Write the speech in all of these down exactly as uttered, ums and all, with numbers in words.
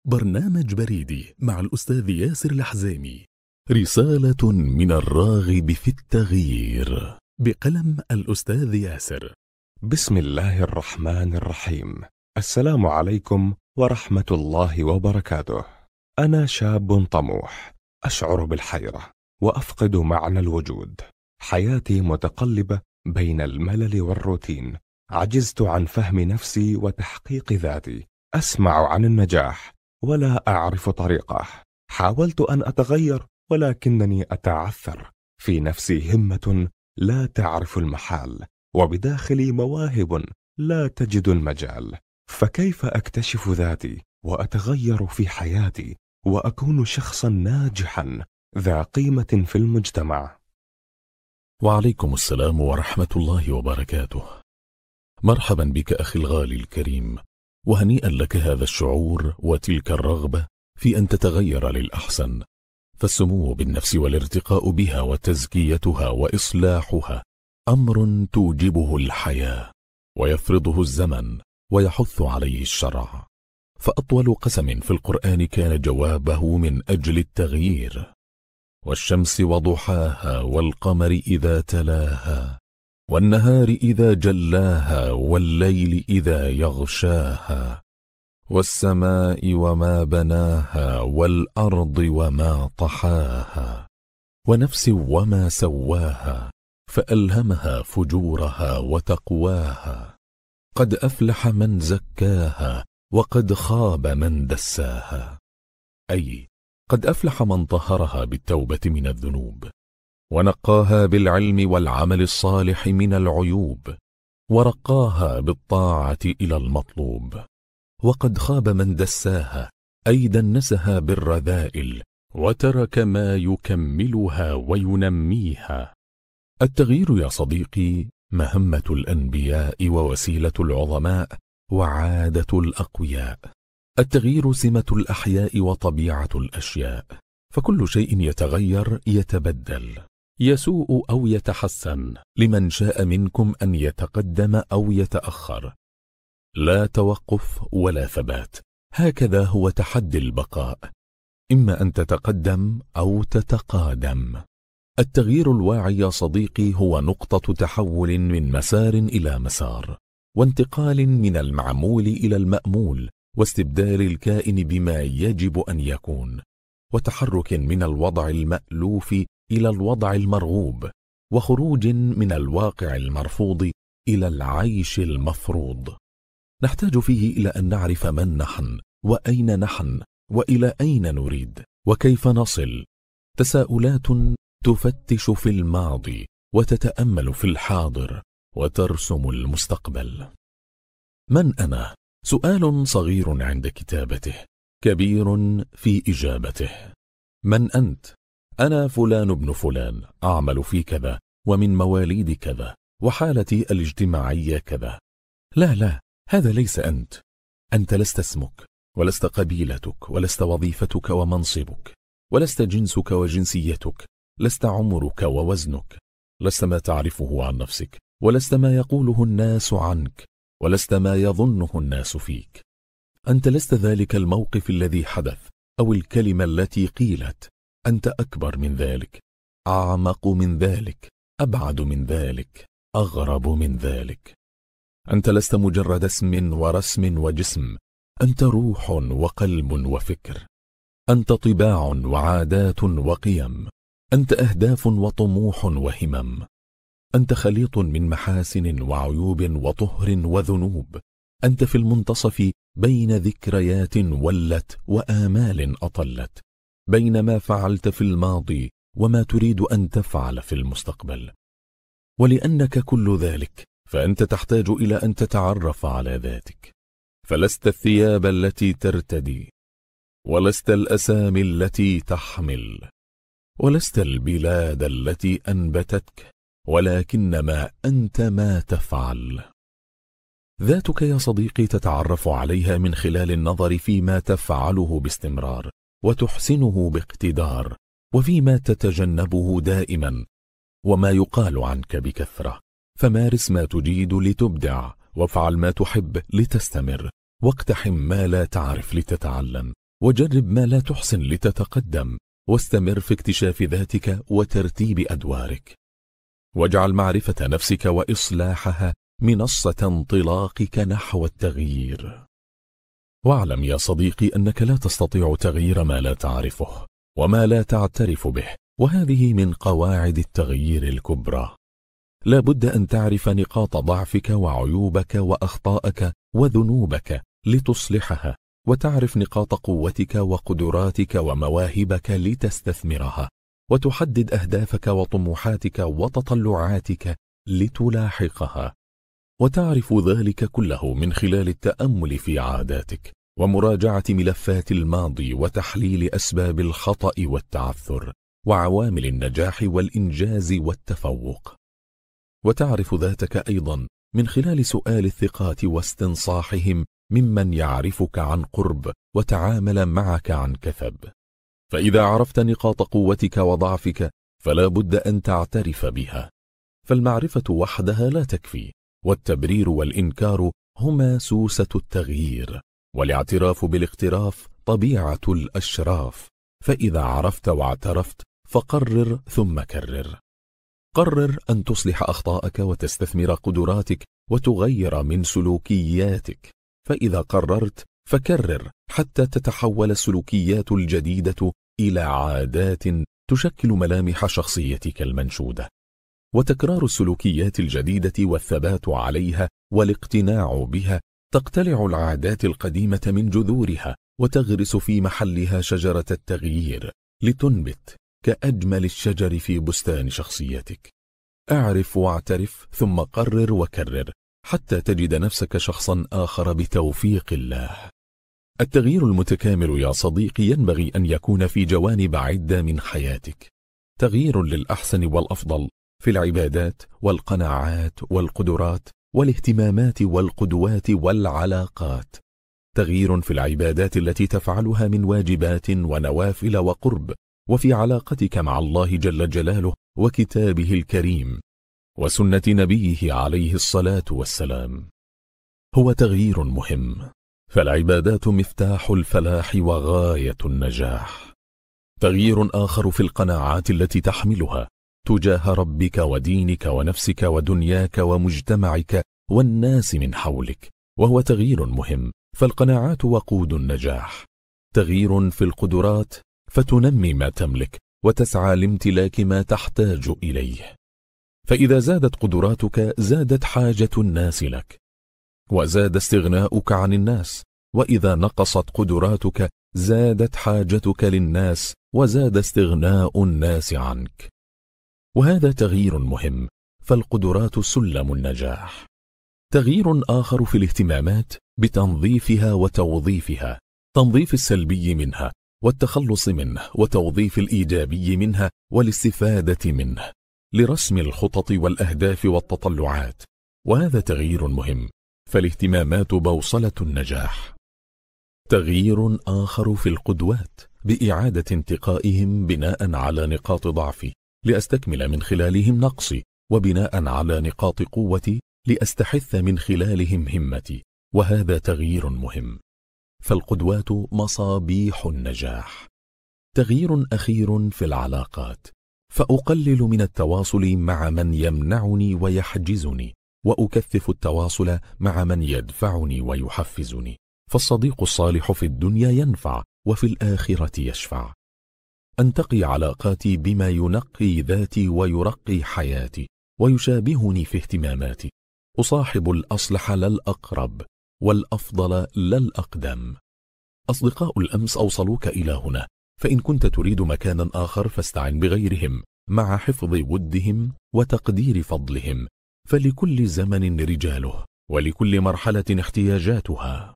برنامج بريدي مع الأستاذ ياسر الحزيمي، رسالة من الراغب في التغيير، بقلم الأستاذ ياسر. بسم الله الرحمن الرحيم. السلام عليكم ورحمة الله وبركاته. أنا شاب طموح، أشعر بالحيرة وأفقد معنى الوجود. حياتي متقلبة بين الملل والروتين. عجزت عن فهم نفسي وتحقيق ذاتي. أسمع عن النجاح ولا أعرف طريقه. حاولت أن أتغير ولكنني أتعثر. في نفسي همة لا تعرف المحال، وبداخلي مواهب لا تجد المجال. فكيف أكتشف ذاتي وأتغير في حياتي وأكون شخصا ناجحا ذا قيمة في المجتمع؟ وعليكم السلام ورحمة الله وبركاته. مرحبا بك أخي الغالي الكريم، وهنيئا لك هذا الشعور وتلك الرغبة في أن تتغير للأحسن. فالسمو بالنفس والارتقاء بها وتزكيتها وإصلاحها أمر توجبه الحياة ويفرضه الزمن ويحث عليه الشرع. فأطول قسم في القرآن كان جوابه من أجل التغيير: والشمس وضحاها والقمر إذا تلاها والنهار إذا جلاها والليل إذا يغشاها والسماء وما بناها والأرض وما طحاها ونفس وما سواها فألهمها فجورها وتقواها. قد أفلح من زكاها وقد خاب من دساها. أي قد أفلح من طهرها بالتوبة من الذنوب، ونقاها بالعلم والعمل الصالح من العيوب، ورقاها بالطاعة إلى المطلوب. وقد خاب من دساها، أي دنسها بالرذائل وترك ما يكملها وينميها. التغيير يا صديقي مهمة الأنبياء ووسيلة العظماء وعادة الأقوياء. التغيير سمة الأحياء وطبيعة الأشياء، فكل شيء يتغير يتبدل، يسوء أو يتحسن لمن شاء منكم أن يتقدم أو يتأخر. لا توقف ولا ثبات، هكذا هو تحدي البقاء، إما أن تتقدم أو تتقادم. التغيير الواعي يا صديقي هو نقطة تحول من مسار إلى مسار، وانتقال من المعمول إلى المأمول، واستبدال الكائن بما يجب أن يكون، وتحرك من الوضع المألوف إلى الوضع المرغوب، وخروج من الواقع المرفوض إلى العيش المفروض. نحتاج فيه إلى أن نعرف من نحن وأين نحن وإلى أين نريد وكيف نصل. تساؤلات تفتش في الماضي وتتأمل في الحاضر وترسم المستقبل. من أنا؟ سؤال صغير عند كتابته، كبير في إجابته. من أنت؟ أنا فلان ابن فلان، أعمل في كذا، ومن مواليد كذا، وحالتي الاجتماعية كذا. لا لا، هذا ليس أنت. أنت لست اسمك، ولست قبيلتك، ولست وظيفتك ومنصبك، ولست جنسك وجنسيتك، لست عمرك ووزنك، لست ما تعرفه عن نفسك، ولست ما يقوله الناس عنك، ولست ما يظنه الناس فيك. أنت لست ذلك الموقف الذي حدث أو الكلمة التي قيلت. أنت أكبر من ذلك، أعمق من ذلك، أبعد من ذلك، أغرب من ذلك. أنت لست مجرد اسم ورسم وجسم، أنت روح وقلب وفكر. أنت طباع وعادات وقيم، أنت أهداف وطموح وهمم. أنت خليط من محاسن وعيوب وطهر وذنوب. أنت في المنتصف بين ذكريات ولت وآمال أطلت، بين ما فعلت في الماضي وما تريد أن تفعل في المستقبل. ولأنك كل ذلك، فأنت تحتاج إلى أن تتعرف على ذاتك. فلست الثياب التي ترتدي، ولست الأسامي التي تحمل، ولست البلاد التي أنبتتك، ولكنما أنت ما تفعل. ذاتك يا صديقي تتعرف عليها من خلال النظر فيما تفعله باستمرار وتحسنه باقتدار، وفيما تتجنبه دائما، وما يقال عنك بكثرة. فمارس ما تجيد لتبدع، وافعل ما تحب لتستمر، واقتحم ما لا تعرف لتتعلم، وجرب ما لا تحسن لتتقدم، واستمر في اكتشاف ذاتك وترتيب أدوارك، واجعل معرفة نفسك وإصلاحها منصة انطلاقك نحو التغيير. واعلم يا صديقي أنك لا تستطيع تغيير ما لا تعرفه وما لا تعترف به، وهذه من قواعد التغيير الكبرى. لا بد أن تعرف نقاط ضعفك وعيوبك وأخطائك وذنوبك لتصلحها، وتعرف نقاط قوتك وقدراتك ومواهبك لتستثمرها، وتحدد أهدافك وطموحاتك وتطلعاتك لتلاحقها، وتعرف ذلك كله من خلال التأمل في عاداتك ومراجعة ملفات الماضي وتحليل أسباب الخطأ والتعثر وعوامل النجاح والإنجاز والتفوق. وتعرف ذاتك أيضا من خلال سؤال الثقات واستنصاحهم ممن يعرفك عن قرب وتعامل معك عن كثب. فإذا عرفت نقاط قوتك وضعفك فلا بد أن تعترف بها، فالمعرفة وحدها لا تكفي، والتبرير والإنكار هما سوسة التغيير، والاعتراف بالاقتراف طبيعة الأشراف. فإذا عرفت واعترفت فقرر ثم كرر. قرر أن تصلح أخطاءك وتستثمر قدراتك وتغير من سلوكياتك، فإذا قررت فكرر حتى تتحول السلوكيات الجديدة إلى عادات تشكل ملامح شخصيتك المنشودة. وتكرار السلوكيات الجديدة والثبات عليها والاقتناع بها تقتلع العادات القديمة من جذورها وتغرس في محلها شجرة التغيير لتنبت كأجمل الشجر في بستان شخصيتك. اعرف واعترف ثم قرر وكرر حتى تجد نفسك شخصا آخر بتوفيق الله. التغيير المتكامل يا صديقي ينبغي أن يكون في جوانب عدة من حياتك: تغيير للأحسن والأفضل في العبادات والقناعات والقدرات والاهتمامات والقدوات والعلاقات، تغيير في العبادات التي تفعلها من واجبات ونوافل وقرب، وفي علاقتك مع الله جل جلاله وكتابه الكريم وسنة نبيه عليه الصلاة والسلام. هو تغيير مهم، فالعبادات مفتاح الفلاح وغاية النجاح. تغيير آخر في القناعات التي تحملها تجاه ربك ودينك ونفسك ودنياك ومجتمعك والناس من حولك، وهو تغيير مهم، فالقناعات وقود النجاح. تغيير في القدرات فتنمي ما تملك وتسعى لامتلاك ما تحتاج إليه، فإذا زادت قدراتك زادت حاجة الناس لك وزاد استغناؤك عن الناس، وإذا نقصت قدراتك زادت حاجتك للناس وزاد استغناء الناس عنك. وهذا تغيير مهم، فالقدرات سلم النجاح. تغيير آخر في الاهتمامات بتنظيفها وتوظيفها، تنظيف السلبي منها والتخلص منه، وتوظيف الإيجابي منها والاستفادة منه لرسم الخطط والأهداف والتطلعات، وهذا تغيير مهم، فالاهتمامات بوصلة النجاح. تغيير آخر في القدوات بإعادة انتقائهم بناء على نقاط ضعفي لأستكمل من خلالهم نقصي، وبناء على نقاط قوتي لأستحث من خلالهم همتي، وهذا تغيير مهم، فالقدوات مصابيح النجاح. تغيير أخير في العلاقات، فأقلل من التواصل مع من يمنعني ويحجزني، وأكثف التواصل مع من يدفعني ويحفزني، فالصديق الصالح في الدنيا ينفع وفي الآخرة يشفع. أنتقي علاقاتي بما ينقي ذاتي ويرقي حياتي ويشابهني في اهتماماتي، أصاحب الأصلح لا الأقرب والأفضل لا الأقدم. أصدقاء الأمس أوصلوك إلى هنا، فإن كنت تريد مكانا آخر فاستعن بغيرهم مع حفظ ودهم وتقدير فضلهم، فلكل زمن رجاله ولكل مرحلة احتياجاتها.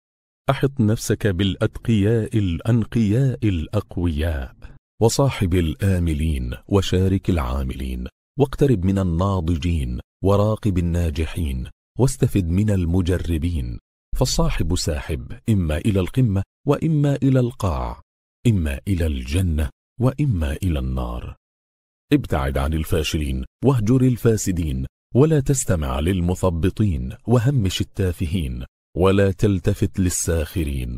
أحط نفسك بالأتقياء الأنقياء الأقوياء، وصاحب الآملين وشارك العاملين، واقترب من الناضجين وراقب الناجحين، واستفد من المجربين، فالصاحب ساحب إما إلى القمة وإما إلى القاع، إما إلى الجنة وإما إلى النار. ابتعد عن الفاشلين واهجر الفاسدين، ولا تستمع للمثبطين وهمش التافهين، ولا تلتفت للساخرين،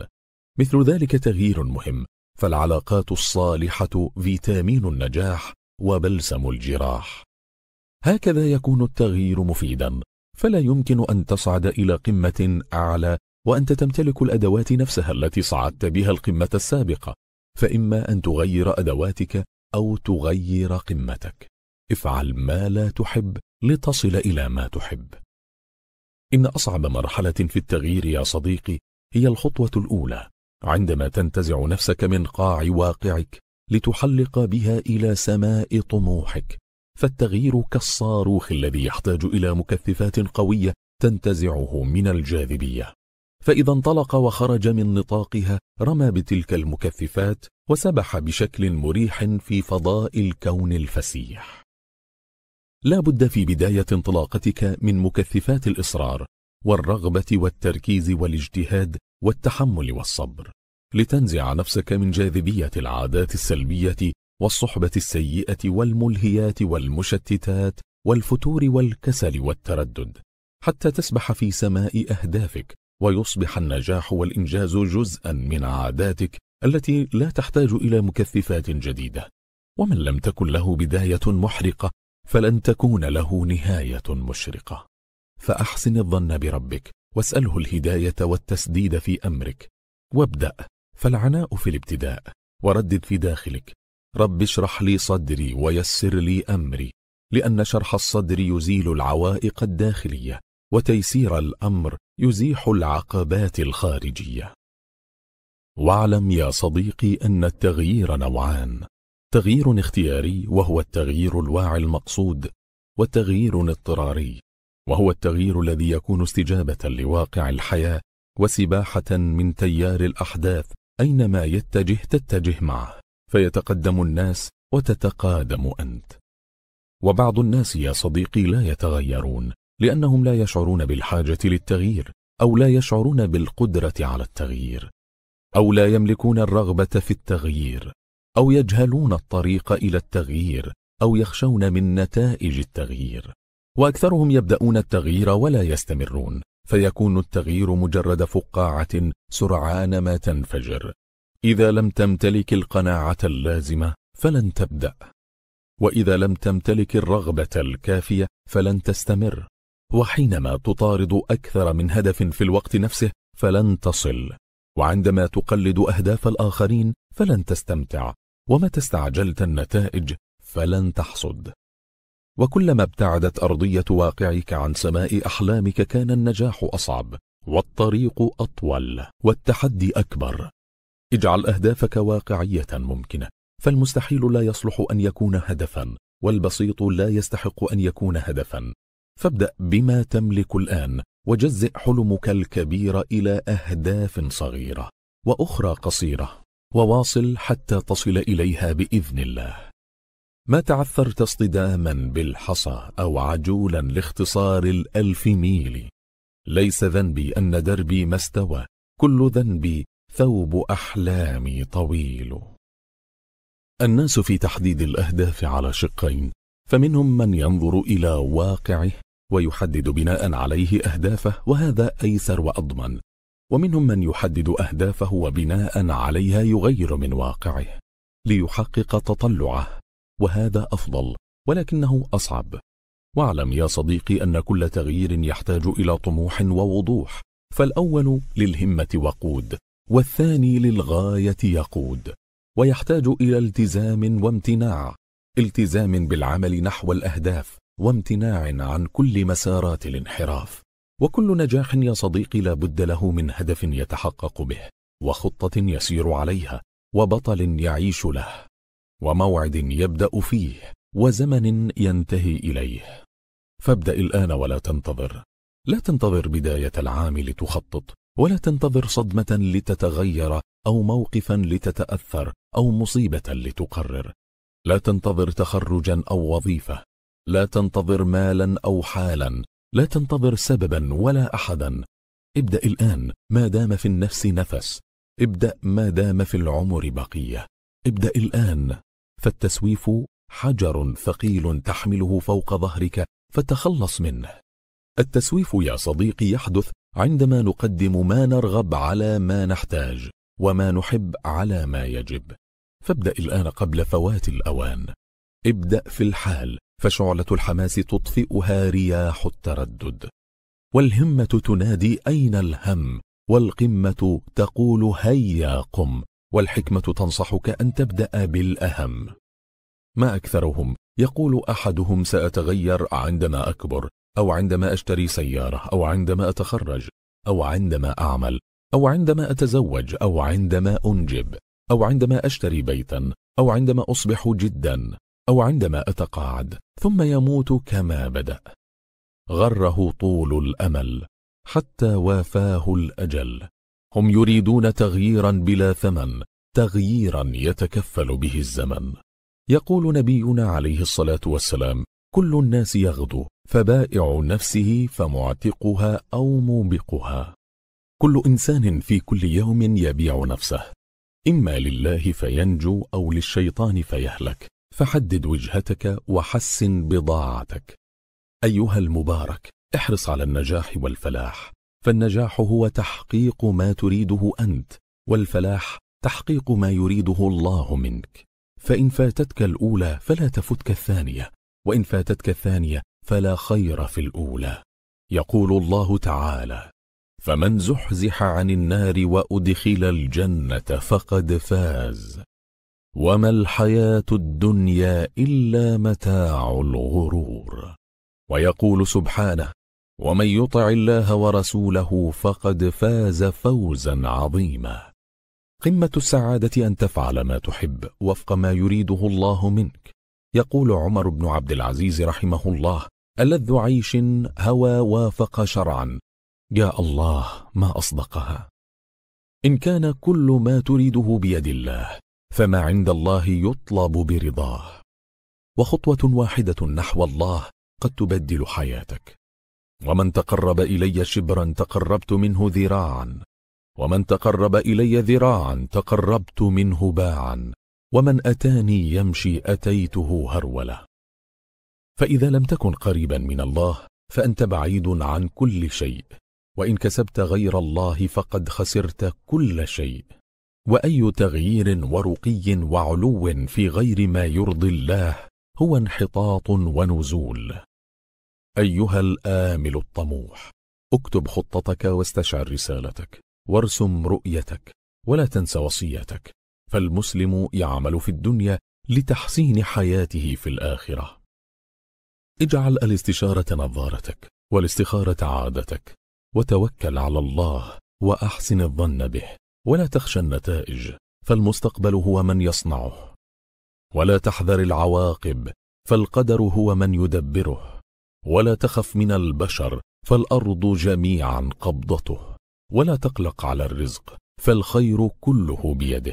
مثل ذلك تغيير مهم، فالعلاقات الصالحة فيتامين النجاح وبلسم الجراح. هكذا يكون التغيير مفيدا، فلا يمكن أن تصعد إلى قمة أعلى وأنت تمتلك الأدوات نفسها التي صعدت بها القمة السابقة، فإما أن تغير أدواتك أو تغير قمتك. افعل ما لا تحب لتصل إلى ما تحب. إن أصعب مرحلة في التغيير يا صديقي هي الخطوة الأولى، عندما تنتزع نفسك من قاع واقعك لتحلق بها إلى سماء طموحك، فالتغيير كالصاروخ الذي يحتاج إلى مكثفات قوية تنتزعه من الجاذبية، فإذا انطلق وخرج من نطاقها رمى بتلك المكثفات وسبح بشكل مريح في فضاء الكون الفسيح. لا بد في بداية انطلاقتك من مكثفات الإصرار والرغبة والتركيز والاجتهاد والتحمل والصبر، لتنزع نفسك من جاذبية العادات السلبية والصحبة السيئة والملهيات والمشتتات والفتور والكسل والتردد، حتى تسبح في سماء أهدافك ويصبح النجاح والإنجاز جزءا من عاداتك التي لا تحتاج إلى مكثفات جديدة. ومن لم تكن له بداية محرقة فلن تكون له نهاية مشرقة. فأحسن الظن بربك واسأله الهداية والتسديد في أمرك، وابدأ، فالعناء في الابتداء، وردد في داخلك: رب اشرح لي صدري ويسر لي أمري، لأن شرح الصدر يزيل العوائق الداخلية، وتيسير الأمر يزيح العقبات الخارجية. واعلم يا صديقي أن التغيير نوعان: تغيير اختياري وهو التغيير الواعي المقصود، والتغيير اضطراري وهو التغيير الذي يكون استجابة لواقع الحياة وسباحة من تيار الأحداث، أينما يتجه تتجه معه، فيتقدم الناس وتتقادم أنت. وبعض الناس يا صديقي لا يتغيرون لأنهم لا يشعرون بالحاجة للتغيير، أو لا يشعرون بالقدرة على التغيير، أو لا يملكون الرغبة في التغيير، أو يجهلون الطريق إلى التغيير، أو يخشون من نتائج التغيير. وأكثرهم يبدأون التغيير ولا يستمرون، فيكون التغيير مجرد فقاعة سرعان ما تنفجر. إذا لم تمتلك القناعة اللازمة فلن تبدأ، وإذا لم تمتلك الرغبة الكافية فلن تستمر، وحينما تطارد أكثر من هدف في الوقت نفسه فلن تصل، وعندما تقلد أهداف الآخرين فلن تستمتع، ومتى استعجلت النتائج فلن تحصد. وكلما ابتعدت أرضية واقعك عن سماء أحلامك كان النجاح أصعب، والطريق أطول، والتحدي أكبر. اجعل أهدافك واقعية ممكنة، فالمستحيل لا يصلح أن يكون هدفا، والبسيط لا يستحق أن يكون هدفا. فابدأ بما تملك الآن، وجزئ حلمك الكبير إلى أهداف صغيرة وأخرى قصيرة، وواصل حتى تصل إليها بإذن الله. ما تعثرت اصطداما بالحصى أو عجولا لاختصار الألف ميل، ليس ذنبي أن دربي ما استوى، كل ذنبي ثوب أحلامي طويل. الناس في تحديد الأهداف على شقين، فمنهم من ينظر إلى واقعه ويحدد بناء عليه أهدافه، وهذا أيسر وأضمن، ومنهم من يحدد أهدافه وبناء عليها يغير من واقعه ليحقق تطلعه، وهذا أفضل ولكنه أصعب. واعلم يا صديقي أن كل تغيير يحتاج إلى طموح ووضوح، فالأول للهمة وقود، والثاني للغاية يقود، ويحتاج إلى التزام وامتناع، التزام بالعمل نحو الأهداف، وامتناع عن كل مسارات الانحراف. وكل نجاح يا صديقي لا بد له من هدف يتحقق به، وخطة يسير عليها، وبطل يعيش له، وموعد يبدأ فيه، وزمن ينتهي إليه. فابدأ الآن ولا تنتظر، لا تنتظر بداية العام لتخطط، ولا تنتظر صدمة لتتغير، أو موقفا لتتأثر، أو مصيبة لتقرر. لا تنتظر تخرجا أو وظيفة، لا تنتظر مالا أو حالا، لا تنتظر سببا ولا أحدا. ابدأ الآن ما دام في النفس نفس، ابدأ ما دام في العمر بقية، ابدأ الآن، فالتسويف حجر ثقيل تحمله فوق ظهرك فتخلص منه. التسويف يا صديقي يحدث عندما نقدم ما نرغب على ما نحتاج، وما نحب على ما يجب. فابدأ الآن قبل فوات الأوان. ابدأ في الحال، فشعلة الحماس تطفئها رياح التردد، والهمة تنادي أين الهم، والقمة تقول هيا قم، والحكمة تنصحك أن تبدأ بالأهم. ما أكثرهم يقول أحدهم سأتغير عندما أكبر، أو عندما أشتري سيارة، أو عندما أتخرج، أو عندما أعمل، أو عندما أتزوج، أو عندما أنجب، أو عندما أشتري بيتا، أو عندما أصبح جدا، أو عندما أتقاعد، ثم يموت كما بدأ. غره طول الأمل حتى وافاه الأجل. هم يريدون تغييرا بلا ثمن، تغييرا يتكفل به الزمن. يقول نبينا عليه الصلاة والسلام: كل الناس يغدو، فبائع نفسه فمعتقها أو موبقها. كل إنسان في كل يوم يبيع نفسه، إما لله فينجو أو للشيطان فيهلك، فحدد وجهتك وحسن بضاعتك. أيها المبارك، احرص على النجاح والفلاح، فالنجاح هو تحقيق ما تريده أنت، والفلاح تحقيق ما يريده الله منك. فإن فاتتك الأولى فلا تفتك الثانية، وإن فاتتك الثانية فلا خير في الأولى. يقول الله تعالى: فمن زحزح عن النار وأدخل الجنة فقد فاز، وما الحياة الدنيا إلا متاع الغرور. ويقول سبحانه: ومن يطع الله ورسوله فقد فاز فوزا عظيما. قمة السعادة أن تفعل ما تحب وفق ما يريده الله منك. يقول عمر بن عبد العزيز رحمه الله: ألذ عيش هوى وافق شرعا. يا الله ما أصدقها. إن كان كل ما تريده بيد الله، فما عند الله يطلب برضاه. وخطوة واحدة نحو الله قد تبدل حياتك. ومن تقرب إلي شبرا تقربت منه ذراعا، ومن تقرب إلي ذراعا تقربت منه باعا، ومن أتاني يمشي أتيته هرولة. فإذا لم تكن قريبا من الله فأنت بعيد عن كل شيء، وإن كسبت غير الله فقد خسرت كل شيء. وأي تغيير ورقي وعلو في غير ما يرضي الله هو انحطاط ونزول. أيها الآمل الطموح، اكتب خطتك واستشعر رسالتك، وارسم رؤيتك، ولا تنس وصيتك، فالمسلم يعمل في الدنيا لتحسين حياته في الآخرة. اجعل الاستشارة نظارتك، والاستخارة عادتك، وتوكل على الله، وأحسن الظن به، ولا تخشى النتائج، فالمستقبل هو من يصنعه. ولا تحذر العواقب، فالقدر هو من يدبره. ولا تخف من البشر، فالأرض جميعا قبضته. ولا تقلق على الرزق، فالخير كله بيده.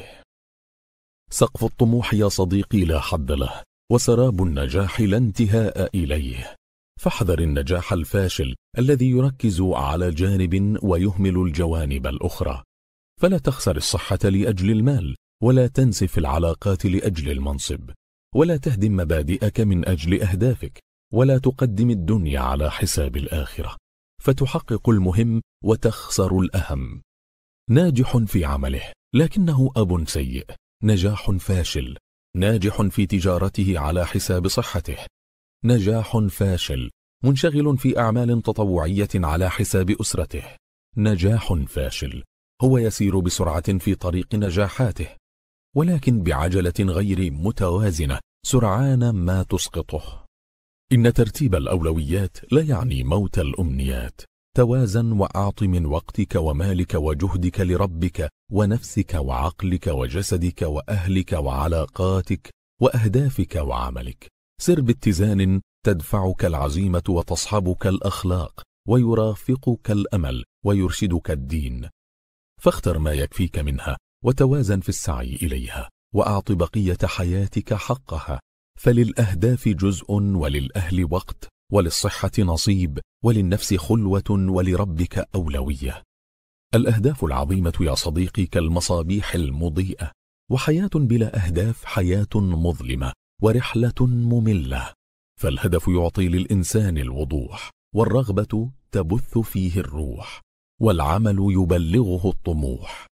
سقف الطموح يا صديقي لا حد له، وسراب النجاح لا انتهاء إليه. فاحذر النجاح الفاشل الذي يركز على جانب ويهمل الجوانب الأخرى. فلا تخسر الصحة لأجل المال، ولا تنسف العلاقات لأجل المنصب، ولا تهدم مبادئك من أجل أهدافك، ولا تقدم الدنيا على حساب الآخرة، فتحقق المهم وتخسر الأهم. ناجح في عمله لكنه أب سيء، نجاح فاشل. ناجح في تجارته على حساب صحته، نجاح فاشل. منشغل في أعمال تطوعية على حساب أسرته، نجاح فاشل. هو يسير بسرعة في طريق نجاحاته، ولكن بعجلة غير متوازنة سرعان ما تسقطه. إن ترتيب الأولويات لا يعني موت الأمنيات. توازن وأعط من وقتك ومالك وجهدك لربك ونفسك وعقلك وجسدك وأهلك وعلاقاتك وأهدافك وعملك. سر باتزان تدفعك العزيمة وتصحبك الأخلاق، ويرافقك الأمل ويرشدك الدين. فاختر ما يكفيك منها، وتوازن في السعي إليها، وأعط بقية حياتك حقها. فللأهداف جزء، وللأهل وقت، وللصحة نصيب، وللنفس خلوة، ولربك أولوية. الأهداف العظيمة يا صديقي كالمصابيح المضيئة، وحياة بلا أهداف حياة مظلمة ورحلة مملة. فالهدف يعطي للإنسان الوضوح، والرغبة تبث فيه الروح، والعمل يبلغه الطموح.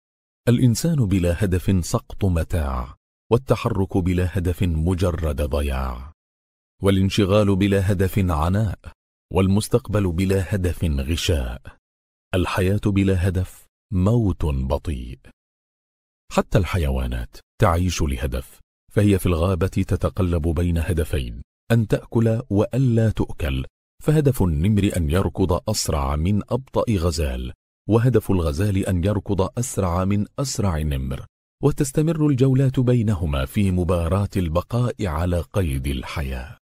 الإنسان بلا هدف سقط متاع، والتحرك بلا هدف مجرد ضياع، والانشغال بلا هدف عناء، والمستقبل بلا هدف غشاء. الحياة بلا هدف موت بطيء. حتى الحيوانات تعيش لهدف، فهي في الغابة تتقلب بين هدفين: أن تأكل وألا تؤكل، فهدف النمر أن يركض أسرع من أبطأ غزال، وهدف الغزال أن يركض أسرع من أسرع نمر، وتستمر الجولات بينهما في مباراة البقاء على قيد الحياة.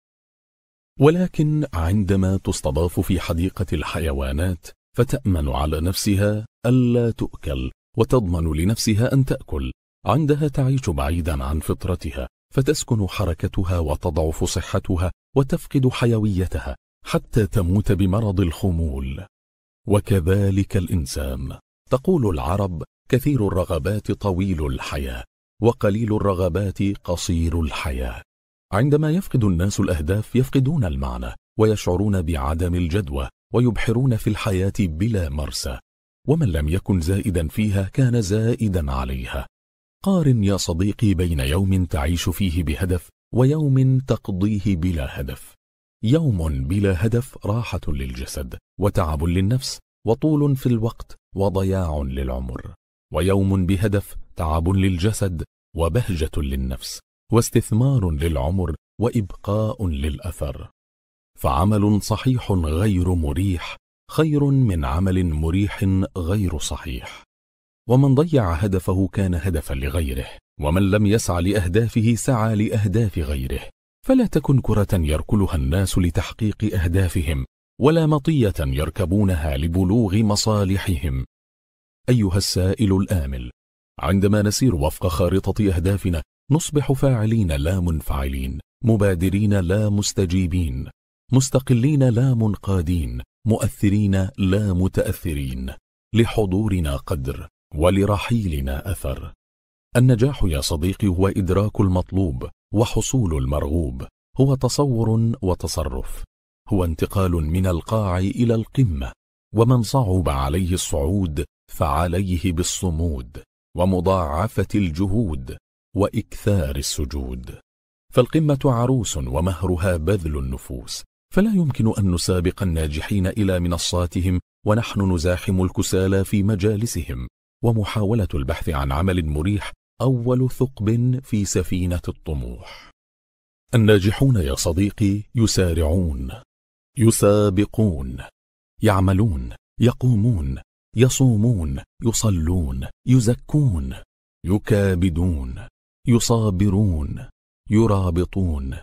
ولكن عندما تستضاف في حديقة الحيوانات فتأمن على نفسها ألا تؤكل، وتضمن لنفسها أن تأكل، عندها تعيش بعيدا عن فطرتها، فتسكن حركتها وتضعف صحتها وتفقد حيويتها حتى تموت بمرض الخمول. وكذلك الإنسان. تقول العرب: كثير الرغبات طويل الحياة، وقليل الرغبات قصير الحياة. عندما يفقد الناس الأهداف يفقدون المعنى، ويشعرون بعدم الجدوى، ويبحرون في الحياة بلا مرسى، ومن لم يكن زائدا فيها كان زائدا عليها. قارن يا صديقي بين يوم تعيش فيه بهدف ويوم تقضيه بلا هدف. يوم بلا هدف راحة للجسد، وتعب للنفس، وطول في الوقت، وضياع للعمر. ويوم بهدف تعب للجسد، وبهجة للنفس، واستثمار للعمر، وإبقاء للأثر. فعمل صحيح غير مريح خير من عمل مريح غير صحيح. ومن ضيع هدفه كان هدفا لغيره، ومن لم يسعى لأهدافه سعى لأهداف غيره. فلا تكن كرة يركلها الناس لتحقيق أهدافهم، ولا مطية يركبونها لبلوغ مصالحهم. أيها السائل الآمل، عندما نسير وفق خارطة أهدافنا نصبح فاعلين لا منفعلين، مبادرين لا مستجيبين، مستقلين لا منقادين، مؤثرين لا متأثرين. لحضورنا قدر، ولرحيلنا أثر. النجاح يا صديقي هو إدراك المطلوب وحصول المرغوب، هو تصور وتصرف، هو انتقال من القاع إلى القمة. ومن صعب عليه الصعود فعليه بالصمود، ومضاعفة الجهود، وإكثار السجود. فالقمة عروس ومهرها بذل النفوس، فلا يمكن أن نسابق الناجحين إلى منصاتهم ونحن نزاحم الكسالى في مجالسهم. ومحاولة البحث عن عمل مريح أول ثقب في سفينة الطموح. الناجحون يا صديقي يسارعون، يسابقون، يعملون، يقومون، يصومون، يصلون، يزكون، يكابدون، يصابرون، يرابطون،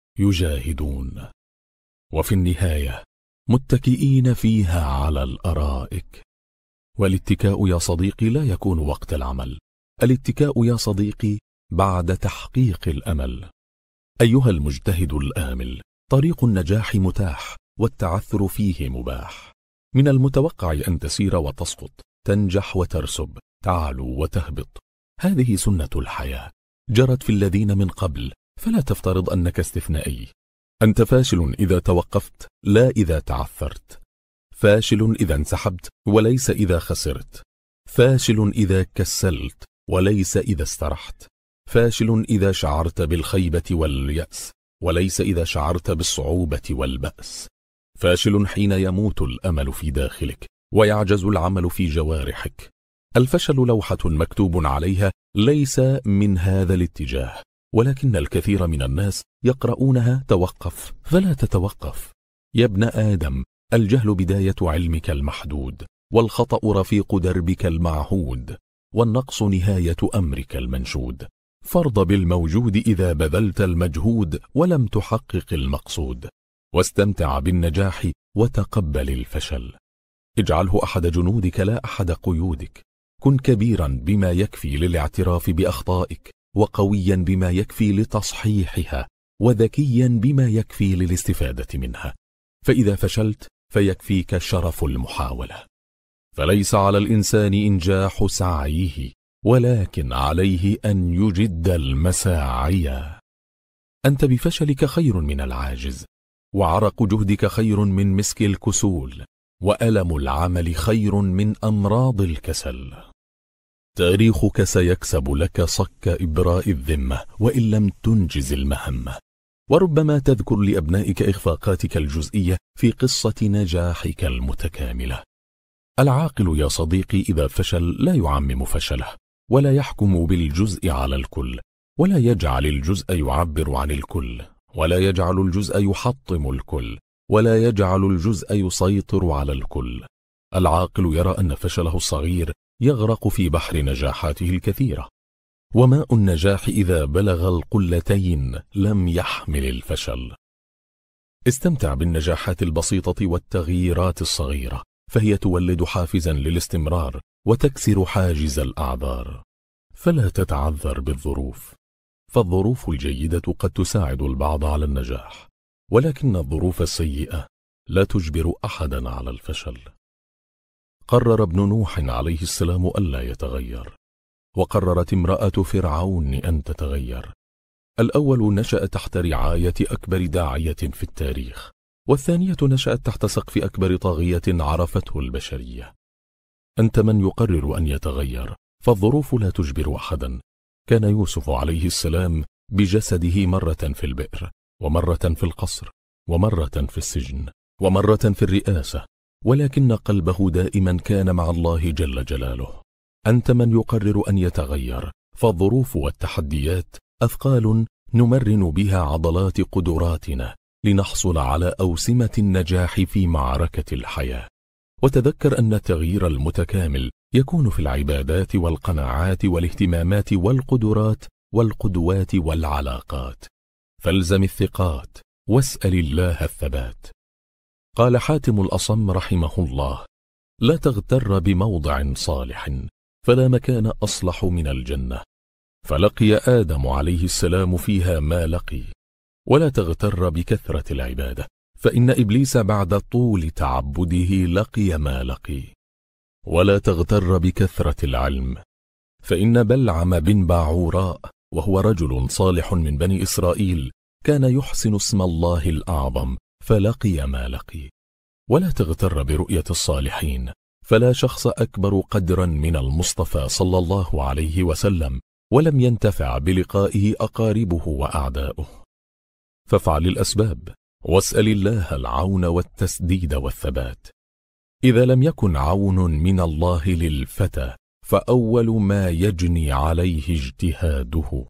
يجاهدون، وفي النهاية متكئين فيها على الأرائك. والاتكاء يا صديقي لا يكون وقت العمل، الاتكاء يا صديقي بعد تحقيق الأمل. أيها المجتهد الآمل، طريق النجاح متاح، والتعثر فيه مباح. من المتوقع أن تسير وتسقط، تنجح وترسب، تعلو وتهبط. هذه سنة الحياة، جرت في الذين من قبل، فلا تفترض أنك استثنائي. أنت فاشل إذا توقفت، لا إذا تعثرت. فاشل إذا انسحبت، وليس إذا خسرت. فاشل إذا كسلت، وليس إذا استرحت. فاشل إذا شعرت بالخيبة واليأس، وليس إذا شعرت بالصعوبة والبأس. فاشل حين يموت الأمل في داخلك، ويعجز العمل في جوارحك. الفشل لوحة مكتوب عليها ليس من هذا الاتجاه، ولكن الكثير من الناس يقرؤونها توقف، فلا تتوقف. يا ابن آدم، الجهل بداية علمك المحدود، والخطأ رفيق دربك المعهود، والنقص نهاية أمرك المنشود. فارض بالموجود إذا بذلت المجهود ولم تحقق المقصود، واستمتع بالنجاح وتقبل الفشل. اجعله أحد جنودك لا أحد قيودك. كن كبيرا بما يكفي للاعتراف بأخطائك، وقويا بما يكفي لتصحيحها، وذكيا بما يكفي للاستفادة منها. فإذا فشلت فيكفيك شرف المحاولة. فليس على الإنسان إنجاح سعيه، ولكن عليه أن يجد المساعي. أنت بفشلك خير من العاجز، وعرق جهدك خير من مسك الكسول، وألم العمل خير من أمراض الكسل. تاريخك سيكسب لك صك إبراء الذمة وإن لم تنجز المهمة. وربما تذكر لأبنائك إخفاقاتك الجزئية في قصة نجاحك المتكاملة. العاقل يا صديقي إذا فشل لا يعمم فشله، ولا يحكم بالجزء على الكل، ولا يجعل الجزء يعبر عن الكل، ولا يجعل الجزء يحطم الكل، ولا يجعل الجزء يسيطر على الكل. العاقل يرى أن فشله الصغير يغرق في بحر نجاحاته الكثيرة، وماء النجاح إذا بلغ القلتين لم يحمل الفشل. استمتع بالنجاحات البسيطة والتغييرات الصغيرة، فهي تولد حافزا للاستمرار وتكسر حاجز الأعذار. فلا تتعذر بالظروف، فالظروف الجيدة قد تساعد البعض على النجاح، ولكن الظروف السيئة لا تجبر أحدا على الفشل. قرر ابن نوح عليه السلام ألا يتغير، وقررت امرأة فرعون أن تتغير. الأول نشأ تحت رعاية أكبر داعية في التاريخ، والثانية نشأت تحت سقف أكبر طاغية عرفته البشرية. أنت من يقرر أن يتغير، فالظروف لا تجبر أحدا. كان يوسف عليه السلام بجسده مرة في البئر، ومرة في القصر، ومرة في السجن، ومرة في الرئاسة، ولكن قلبه دائما كان مع الله جل جلاله. أنت من يقرر أن يتغير، فالظروف والتحديات أثقال نمرن بها عضلات قدراتنا لنحصل على أوسمة النجاح في معركة الحياة. وتذكر أن التغيير المتكامل يكون في العبادات والقناعات والاهتمامات والقدرات والقدوات والعلاقات. فالزم الثقات واسأل الله الثبات. قال حاتم الأصم رحمه الله: لا تغتر بموضع صالح، فلا مكان أصلح من الجنة. فلقي آدم عليه السلام فيها ما لقي. ولا تغتر بكثرة العبادة، فإن إبليس بعد طول تعبده لقي ما لقي. ولا تغتر بكثرة العلم، فإن بلعم بن باعوراء وهو رجل صالح من بني إسرائيل كان يحسن اسم الله الأعظم فلقي ما لقي. ولا تغتر برؤية الصالحين، فلا شخص أكبر قدرا من المصطفى صلى الله عليه وسلم ولم ينتفع بلقائه أقاربه وأعداؤه. فافعل الأسباب واسأل الله العون والتسديد والثبات. إذا لم يكن عون من الله للفتى، فأول ما يجني عليه اجتهاده.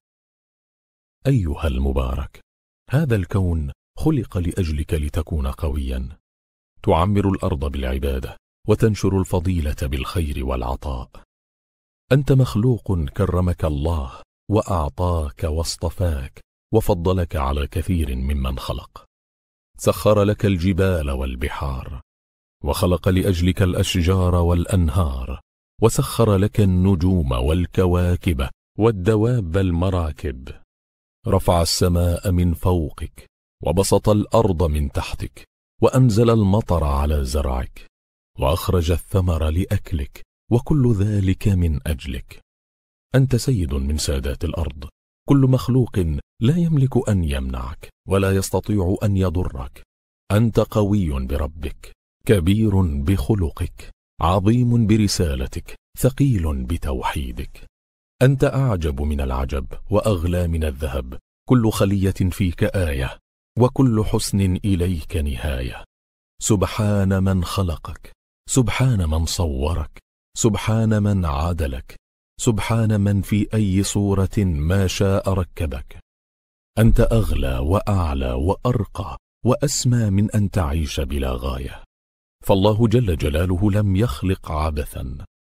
أيها المبارك، هذا الكون خلق لأجلك لتكون قويا، تعمر الأرض بالعبادة وتنشر الفضيلة بالخير والعطاء. أنت مخلوق كرمك الله وأعطاك واصطفاك وفضلك على كثير ممن خلق. سخر لك الجبال والبحار، وخلق لأجلك الأشجار والأنهار، وسخر لك النجوم والكواكب والدواب المراكب. رفع السماء من فوقك وبسط الأرض من تحتك، وأنزل المطر على زرعك، وأخرج الثمر لأكلك، وكل ذلك من أجلك. أنت سيد من سادات الأرض، كل مخلوق لا يملك أن يمنعك ولا يستطيع أن يضرك. أنت قوي بربك، كبير بخلقك، عظيم برسالتك، ثقيل بتوحيدك. أنت أعجب من العجب وأغلى من الذهب، كل خلية فيك آية، وكل حسن إليك نهاية. سبحان من خلقك، سبحان من صورك، سبحان من عادلك، سبحان من في أي صورة ما شاء ركبك. أنت أغلى وأعلى وأرقى وأسمى من أن تعيش بلا غاية. فالله جل جلاله لم يخلق عبثا.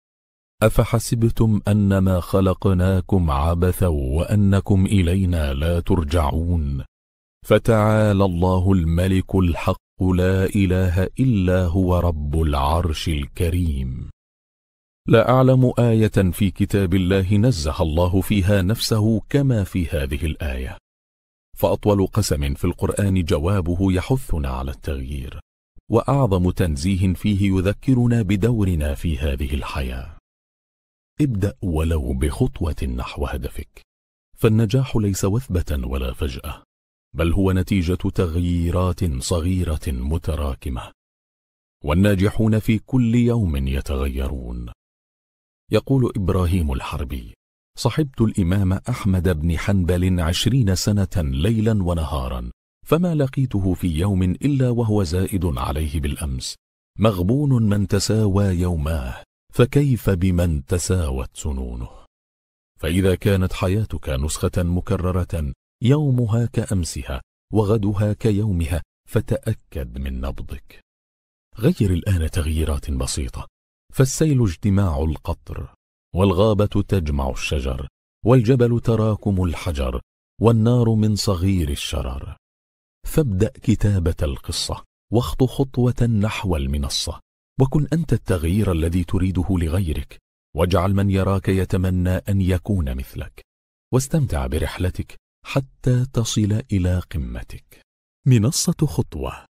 أفحسبتم أنما خلقناكم عبثا وأنكم إلينا لا ترجعون. فتعالى الله الملك الحق لا إله إلا هو رب العرش الكريم. لا أعلم آية في كتاب الله نزه الله فيها نفسه كما في هذه الآية. فأطول قسم في القرآن جوابه يحثنا على التغيير، وأعظم تنزيه فيه يذكرنا بدورنا في هذه الحياة. ابدأ ولو بخطوة نحو هدفك، فالنجاح ليس وثبة ولا فجأة، بل هو نتيجة تغييرات صغيرة متراكمة، والناجحون في كل يوم يتغيرون. يقول إبراهيم الحربي: صحبت الإمام أحمد بن حنبل عشرين سنة ليلا ونهارا، فما لقيته في يوم إلا وهو زائد عليه بالأمس. مغبون من تساوى يوماه، فكيف بمن تساوت سنونه؟ فإذا كانت حياتك نسخة مكررة يومها كأمسها وغدها كيومها، فتأكد من نبضك. غير الآن تغييرات بسيطة، فالسيل اجتماع القطر، والغابة تجمع الشجر، والجبل تراكم الحجر، والنار من صغير الشرر. فابدأ كتابة القصة، واخط خطوة نحو المنصة، وكن أنت التغيير الذي تريده لغيرك، واجعل من يراك يتمنى أن يكون مثلك، واستمتع برحلتك حتى تصل إلى قمتك. منصة خطوة